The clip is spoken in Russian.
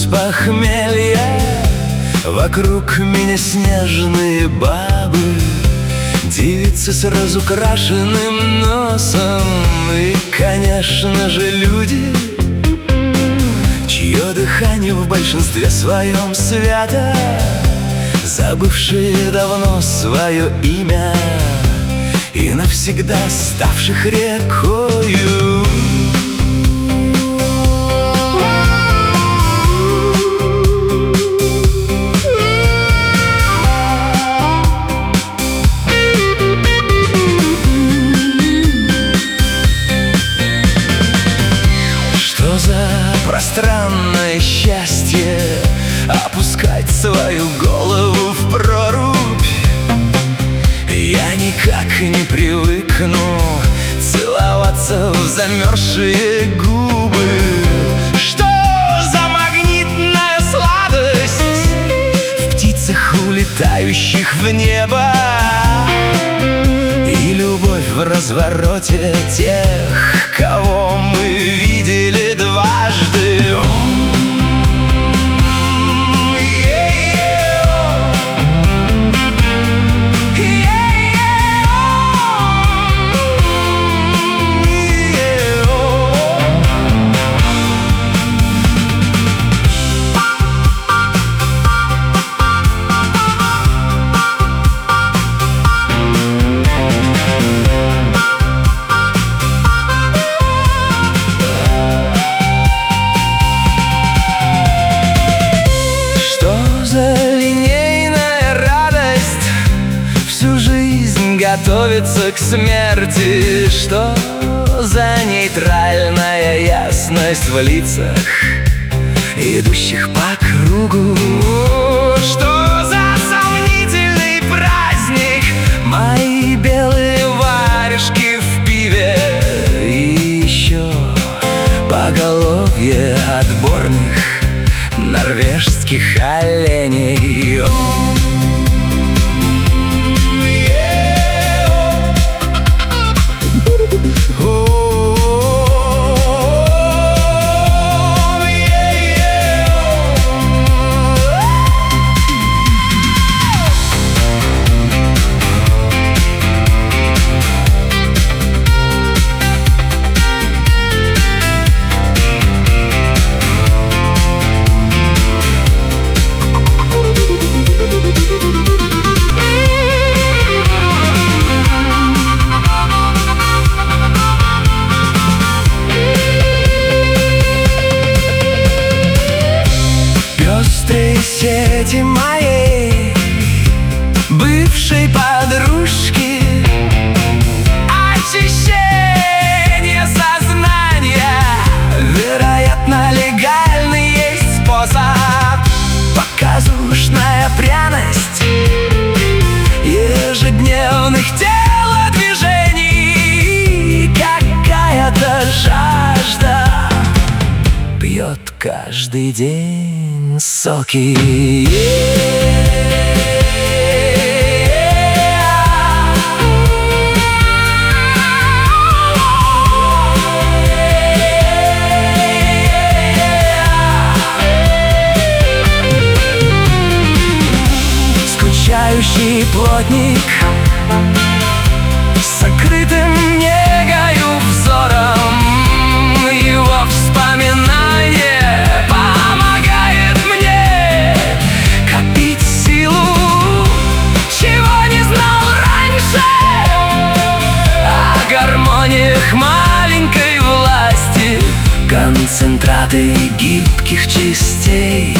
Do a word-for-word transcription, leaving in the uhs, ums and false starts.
похмелья. Вокруг меня снежные бабы, девицы с разукрашенным носом. И, конечно же, люди, чье дыхание в большинстве своем свято, забывшие давно свое имя и навсегда ставших рекою. Что за пространное счастье опускать свою голову в прорубь. Я никак не привыкну целоваться в замерзшие губы. Что за магнитная сладость в птицах, улетающих в небо, и любовь в развороте тех, кого мы видели дважды. Готовится к смерти. Что за нейтральная ясность в лицах, идущих по кругу? Что за сомнительный праздник мои белые варежки в пиве, и еще поголовье отборных норвежских оленей. Сети моей бывшей подружки, очищение сознания, вероятно, легальный есть способ. Показушная пряность ежедневных телодвижений, какая-то жажда пьет каждый день соки. Скучающий плотник с сокрытым негою взором, его вспоминание помогает мне копить силу, чего не знал раньше, о гармониях маленькой власти, концентраты гибких частей